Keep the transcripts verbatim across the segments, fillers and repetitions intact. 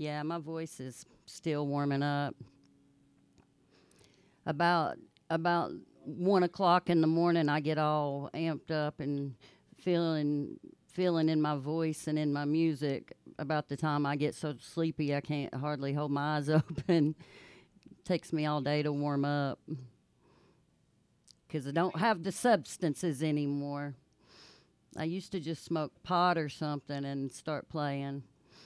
Yeah, my voice is still warming up. About about one o'clock in the morning, I get all amped up and feeling feeling in my voice and in my music. About the time I get so sleepy, I can't hardly hold my eyes open. Takes me all day to warm up because I don't have the substances anymore. I used to just smoke pot or something and start playing.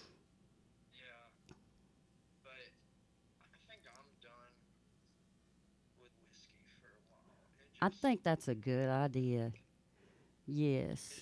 I think that's a good idea. Yes,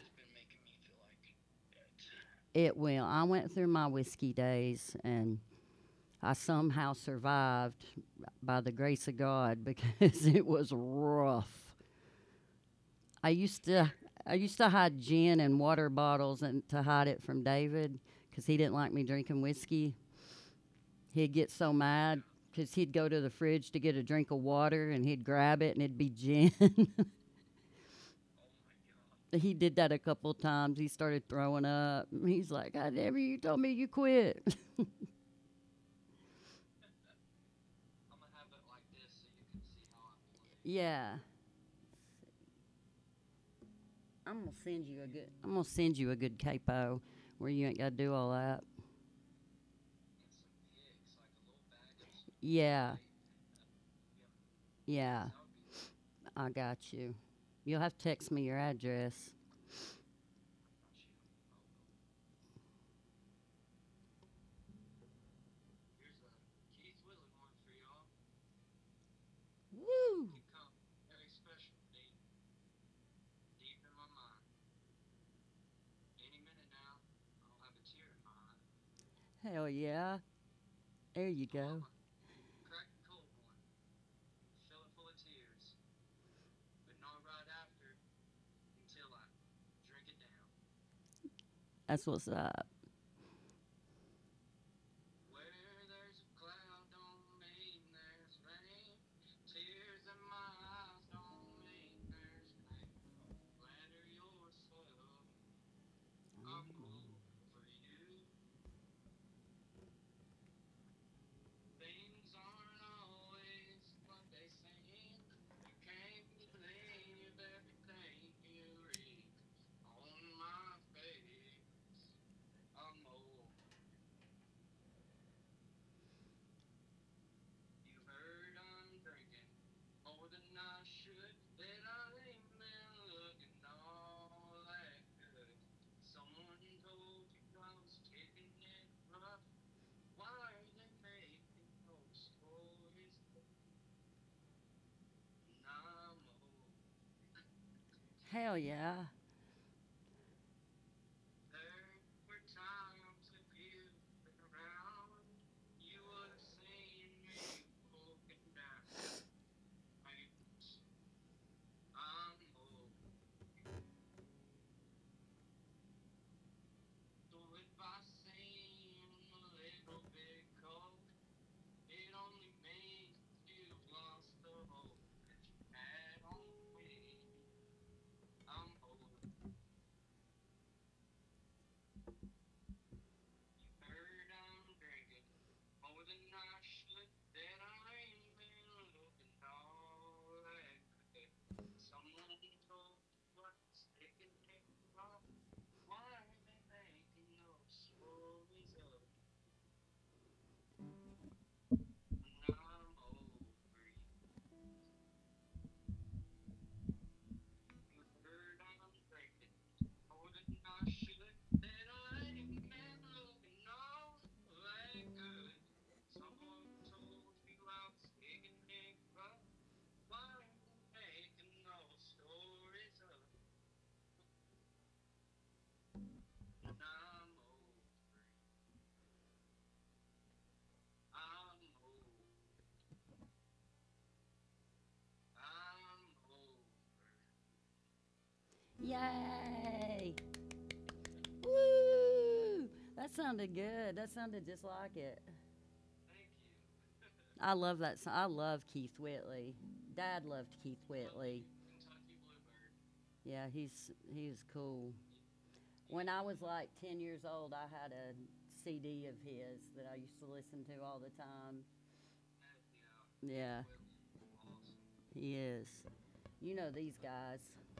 it will. I went through my whiskey days and I somehow survived by the grace of God because it was rough. I used to I used to hide gin in water bottles and to hide it from David because he didn't like me drinking whiskey. He'd get so mad because he'd go to the fridge to get a drink of water and he'd grab it and it'd be gin. He did that a couple times. He started throwing up. He's like, "God damn it, you told me you quit." Yeah, I'm gonna send you a good. I'm gonna send you a good capo where you ain't gotta do all that. Yeah, yeah, I got you. You'll have to text me your address. Woo! Hell yeah! There you go. That's what's up. Hell yeah! Yay! Woo! That sounded good. That sounded just like it. I love that song. I love Keith Whitley. Dad loved Keith Whitley. Yeah, he's he's cool. When I was like ten years old, I had a C D of his that I used to listen to all the time. Yeah, he is. You know these guys.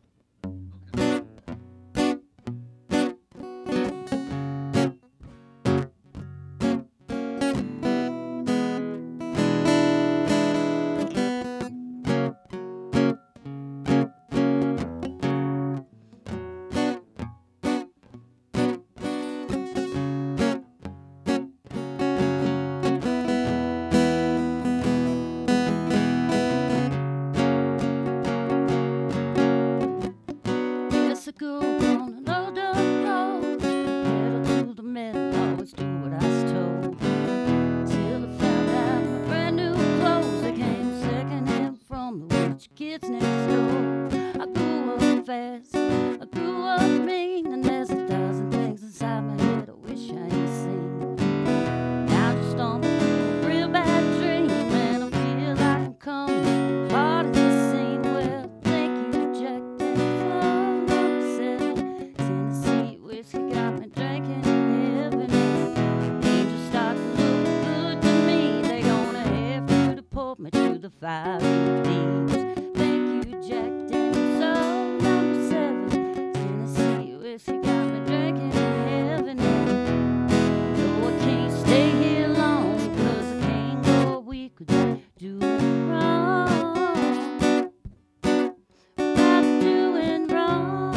Yes, I go on another road. Pedal to the metal, always do what I was told. Till I found out my brand new clothes they came secondhand from the rich kids next door. I grew up fast, I grew up mean, and there's a thousand things inside my head I wish I ain't seen. Now just on a real bad dream, and I feel like I'm coming part of the scene. Well, thank you, Jack Daniels, number seven. Tennessee whiskey got me drinking in heaven. Angels start to look good to me. They gonna have to deport me to the fire deeps. Thank you, Jack Daniels, number seven. Tennessee whiskey got me drinking in heaven. No, I can't stay here long, 'cause I can't go a week without doing wrong. Without doing wrong.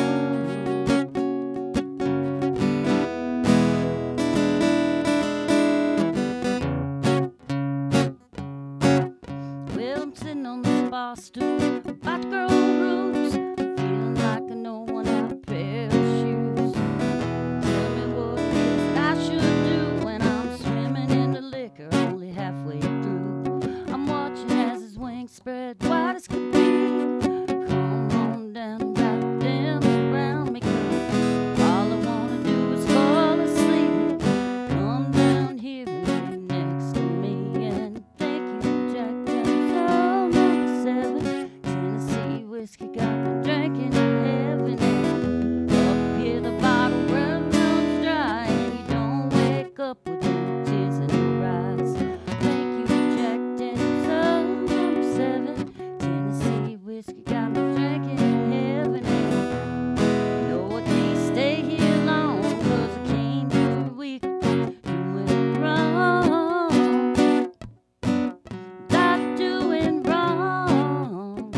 Well, I'm sitting on this bar stool, about to grow roots, feeling like I know one out a pair of shoes. Tell me what it is that I should do when I'm swimming in the liquor only halfway through. I'm watching as his wings spread wide as could be. Come on down and wrap them around me, 'cause all I wanna do is fall asleep. Come down here and lay next to me. And thank you, Jack Daniels, number seven. Tennessee whiskey got me drinking in heaven. Up here the bottle runs dry, and you don't wake up with any tears in your eyes. Thank you, Jack Daniels, number seven. Tennessee whiskey got me drinking in heaven. No, I can't stay here long, 'cause I can't do a week without doing wrong. Without doing wrong.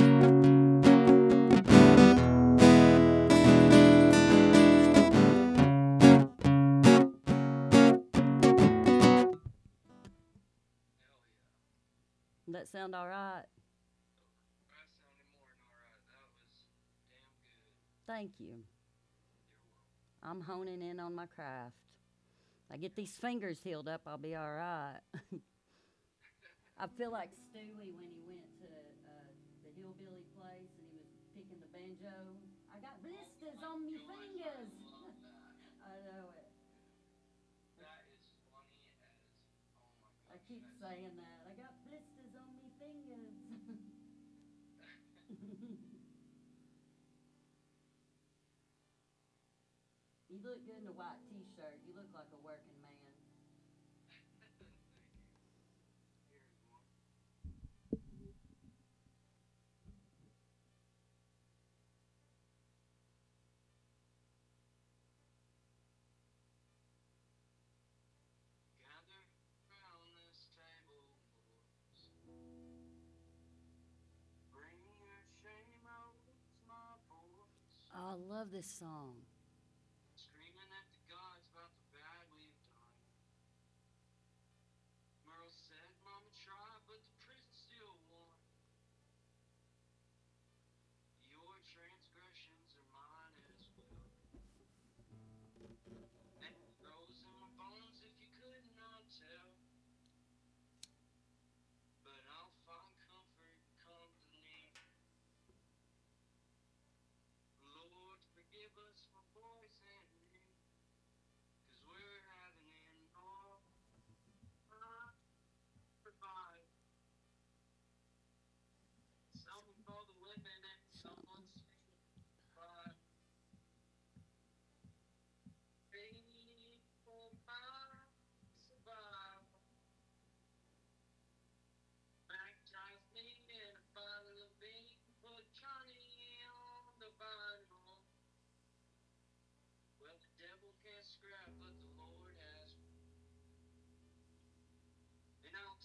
That sound all right? Thank you. I'm honing in on my craft. I get these fingers healed up, I'll be all right. I feel like Stewie when he went to uh, the hillbilly place and he was picking the banjo. I got blisters on me fingers. I know it. I keep saying that. I got blisters on me fingers. You look good in a white t-shirt. You look like a working man. Oh, I love this song.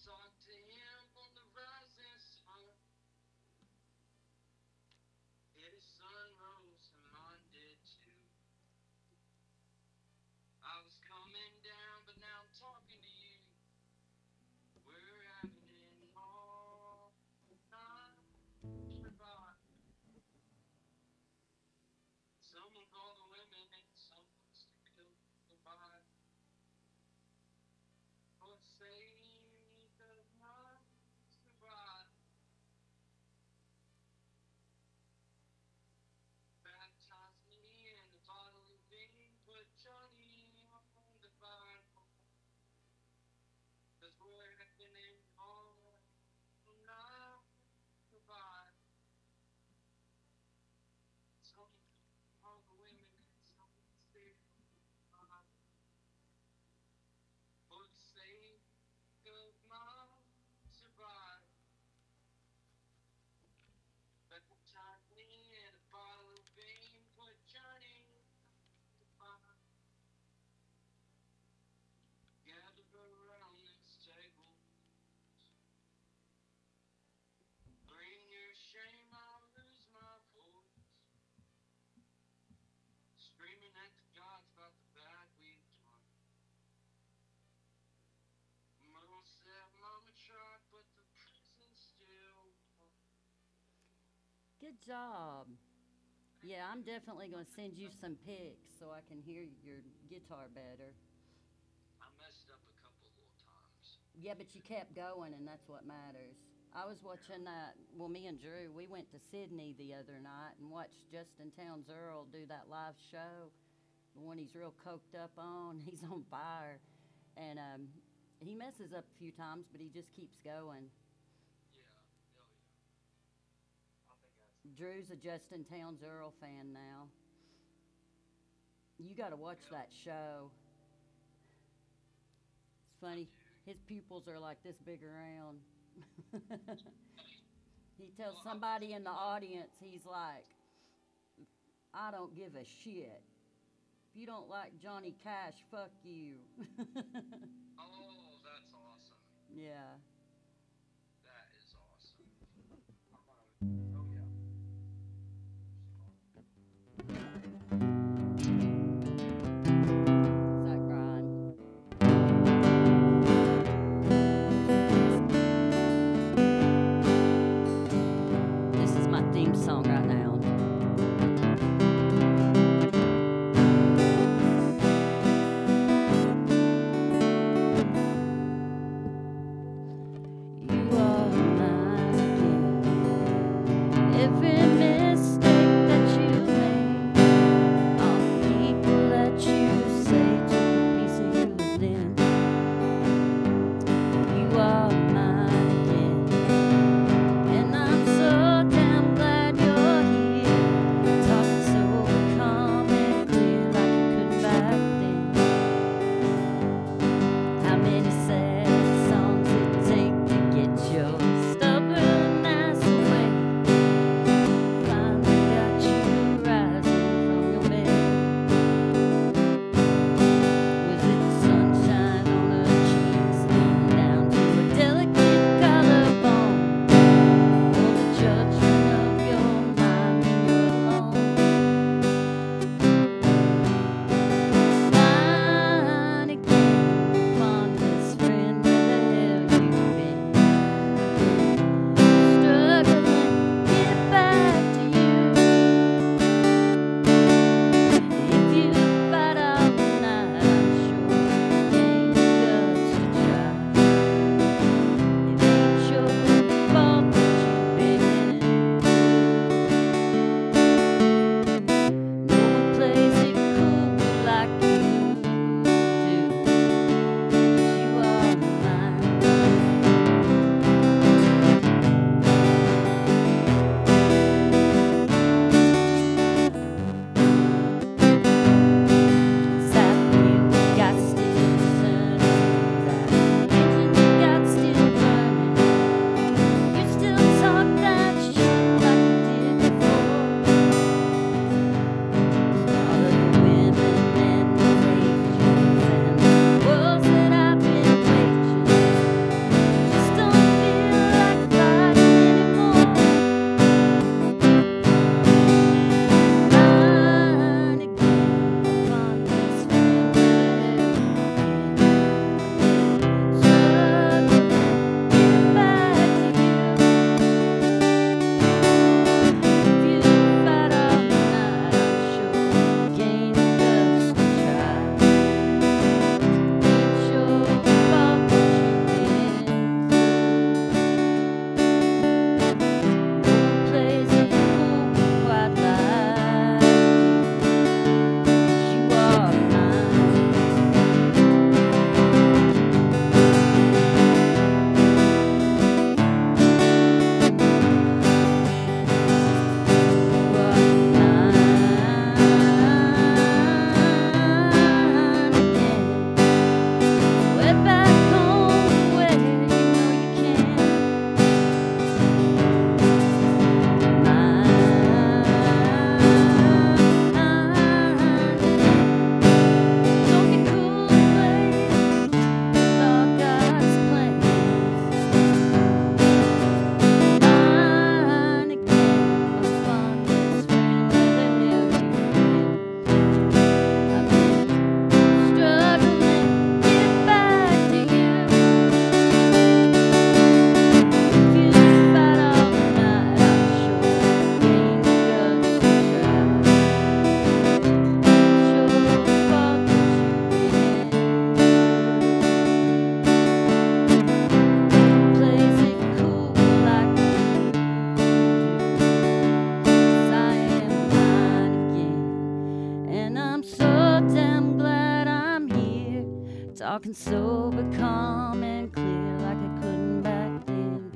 Good job. Yeah, I'm definitely going to send you some pics so I can hear your guitar better. Yeah, but you kept going, and that's what matters. I was watching that. Well, me and Drew, we went to Sydney the other night and watched Justin Townes Earl do that live show. The one he's real coked up on. He's on fire. And um, he messes up a few times, but he just keeps going. Drew's a Justin Townes Earl fan now. You got to watch that show. It's funny. His pupils are like this big around. He tells somebody in the audience, he's like, I don't give a shit. If you don't like Johnny Cash, fuck you. Oh, that's awesome. Yeah. That is awesome. Oh, yeah. Zach Bryan. This is my theme song right now. Talking sober, calm, and clear like I couldn't back then.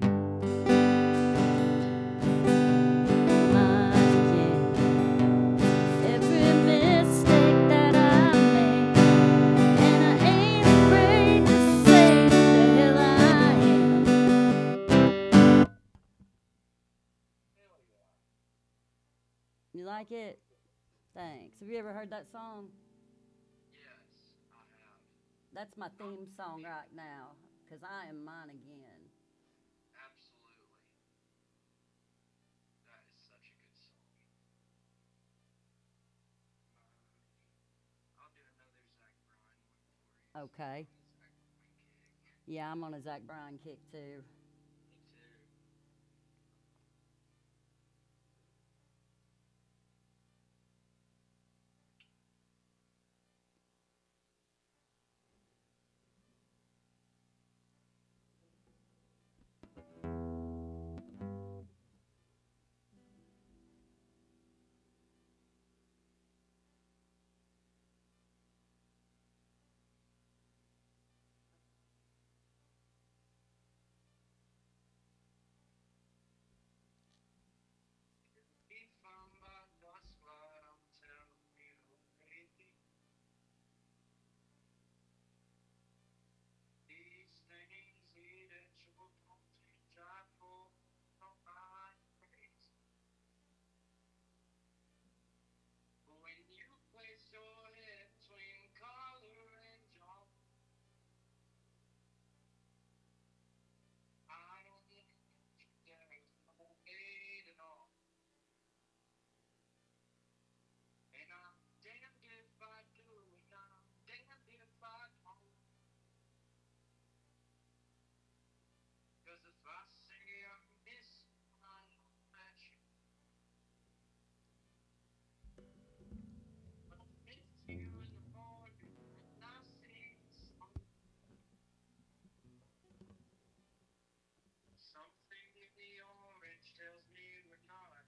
Mine again. Every mistake that I made, and I ain't afraid to say who the hell I am. Hell yeah. You like it? Thanks. Have you ever heard that song? Yes, I have. That's my theme song right now, 'cause I am mine again. Absolutely. That is such a good song. I'll do another Zach Bryan one for you. since Okay. you're on the Zach Bryan kick. Yeah, I'm on a Zach Bryan kick too. Me too. If I'm by bus flight, I'm telling you lately. These things lead at your postage. I pull on my face. But when you place your head between collar and jaw, I don't know if there's no aid at all. And I'm damned if I do, and I'm damned if I don't. 'Cause if I say I miss you, I know that you will miss you in the morning when I see the sun. Something in the orange tells me we're not.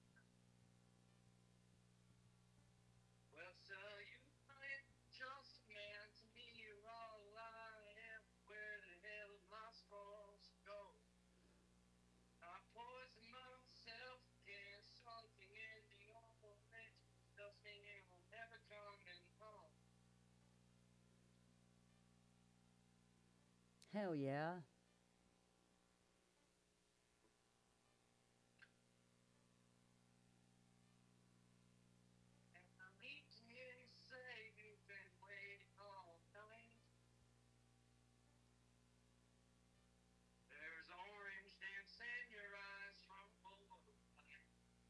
Well, so you ain't just a man to me, you're all I am. Where the hell am I supposed to go? I poison myself again, something in the orange tells me I'm never coming home. Hell yeah. And I need to hear you say you've been waiting all night. There's orange dance in your eyes from below the light.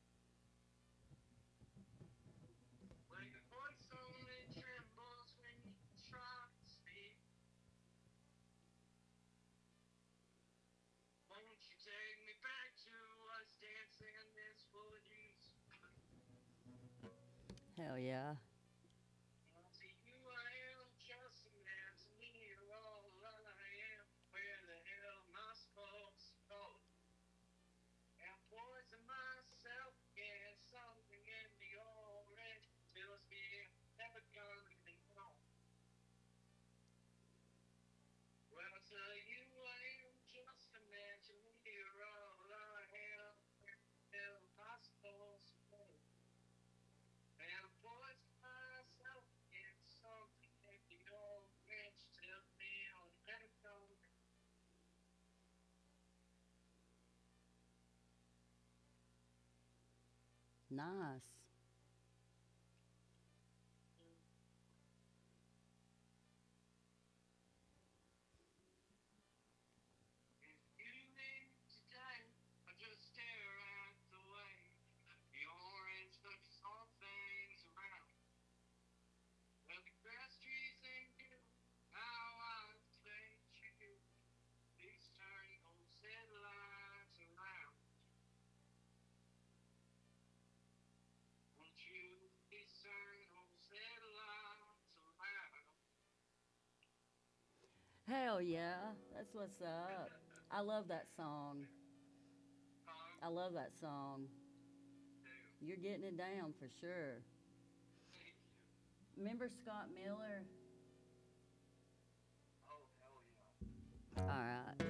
Where your voice only trembles when you try to speak. Won't you take me back to us dancing this wood used to be? Hell yeah. To you I am just a man, to me you're all I am. Where the hell am I supposed to go? And poison myself again, something in the orange tells me I'm never coming home. Well, I tell you I am just a man, to me you're all I am. Where the hell am I supposed to go? And I poison myself again, something in the orange tells me I'm never coming. Nice. If you leave today, I just stare at the way the orange touches all things around. Well, the grass, trees, and you, how I played you. Please turn those headlights around. Won't you please turn those headlights around? Hell yeah. That's what's up. I love that song. Um, I love that song. dude, You're getting it down for sure. thank you. Remember Scott Miller? All right.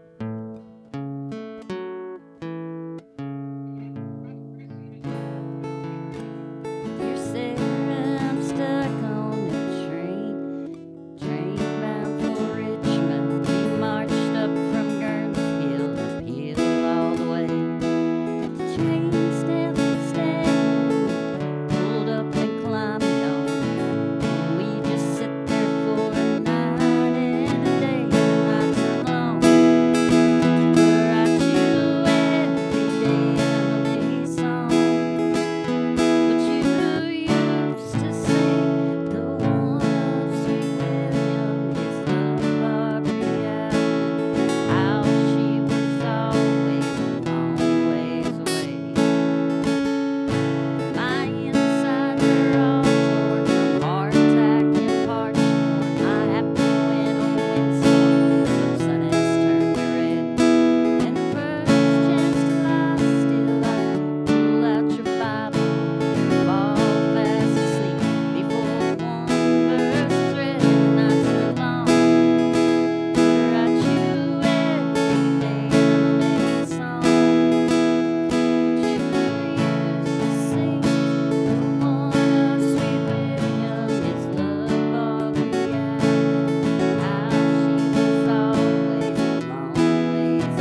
Dear Sarah, I'm stuck on the train. Train bound for Richmond. We marched up from Gurn's Hill, uphill all the way. The train still staying. Pulled up and climbed on. And we just sit there for a night and a day. The nights are long. Write you every day a melody song. But you used to sing the one of Sweet William, his love Barbary Allen, how she was always a long ways away. My insides are all torn from heart attack and parched corn. My happy went on windstorm, some sun has turned to red. And the first chance to lie still, I pull out your Bible, fall fast asleep before one verse is read. The nights are long, write you every day a melody song. But you used to sing the one of Sweet William, his love Barbary Allen, how she was always a long ways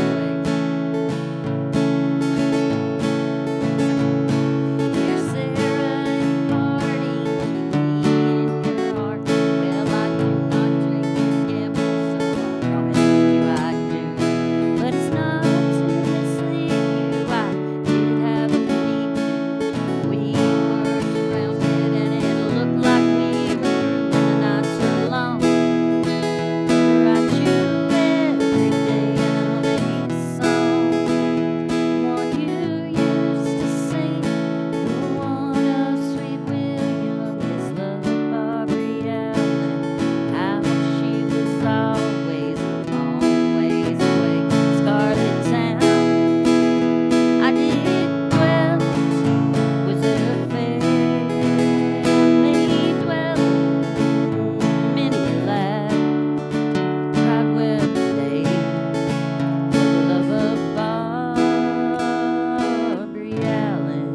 away. Dear Sarah, in parting, keep me in your heart. Well, I do not drink or gamble, so I promised you I'd do. But it's not to mislead you. I did have a deep view. We were surrounded, and it looked like we were through. And the nights are long. Write you every day a melody song. One you used to sing, the one of Sweet William, his love Barbary Allen, how she was always a long ways away. Scarlet Town, I did dwell, was a family dwelling. Many a lad cried well today for the love of Barbary Allen.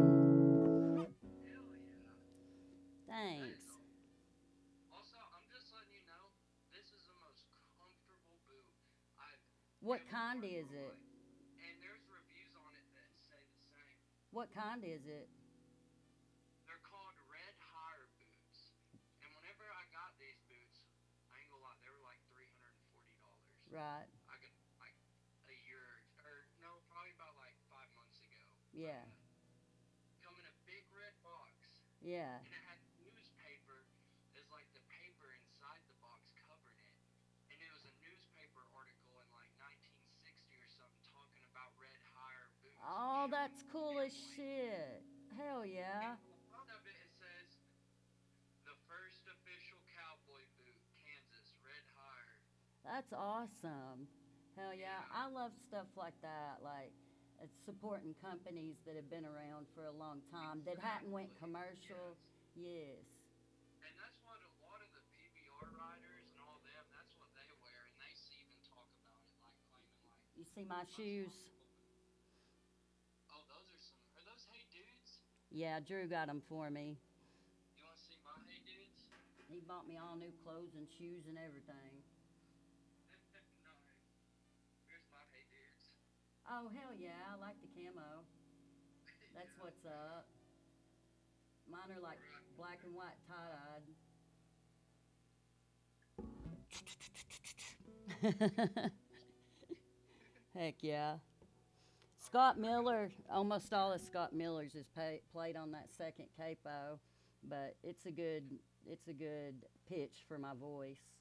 Hell yeah. Thanks. Also, I'm just letting you know, this is the most comfortable boot I've What ever kind worn in is my it? life. And there's reviews on it that say the same. What kind is it? They're called red hire boots. And whenever I got these boots, I ain't gonna lie, they were like three hundred forty dollars. Right. I got like a year, or no, probably about like five months ago. Yeah. Come in a big red box. Yeah. And it had newspaper as like the paper inside the box covering it. And it was a newspaper article in like nineteen sixty or something talking about red hire boots. and Oh, showing that's the cool as family. shit. Hell yeah. And on the front of it, it says, the first official cowboy boot, Kansas, red hire. That's awesome. Hell yeah. Yeah. I love stuff like that. Like it's supporting companies that have been around for a long time that hadn't went Exactly. commercial. Yes. Yes. And that's what a lot of the P B R riders and all them, that's what they wear. And they s- even talk about it, like claiming like You see my most shoes? comfortable. Oh, those are some, are those Hey Dudes? Yeah, Drew got them for me. You want to see my Hey Dudes? He bought me all new clothes and shoes and everything. Nice. Here's my Hey Dudes. Oh, hell yeah. I like the camo. That's Yeah. what's up. Mine are like Right. black and white tie-dyed. Heck yeah. Scott Miller, almost all of Scott Miller's is pay, played on that second capo, but it's a good it's a good pitch for my voice.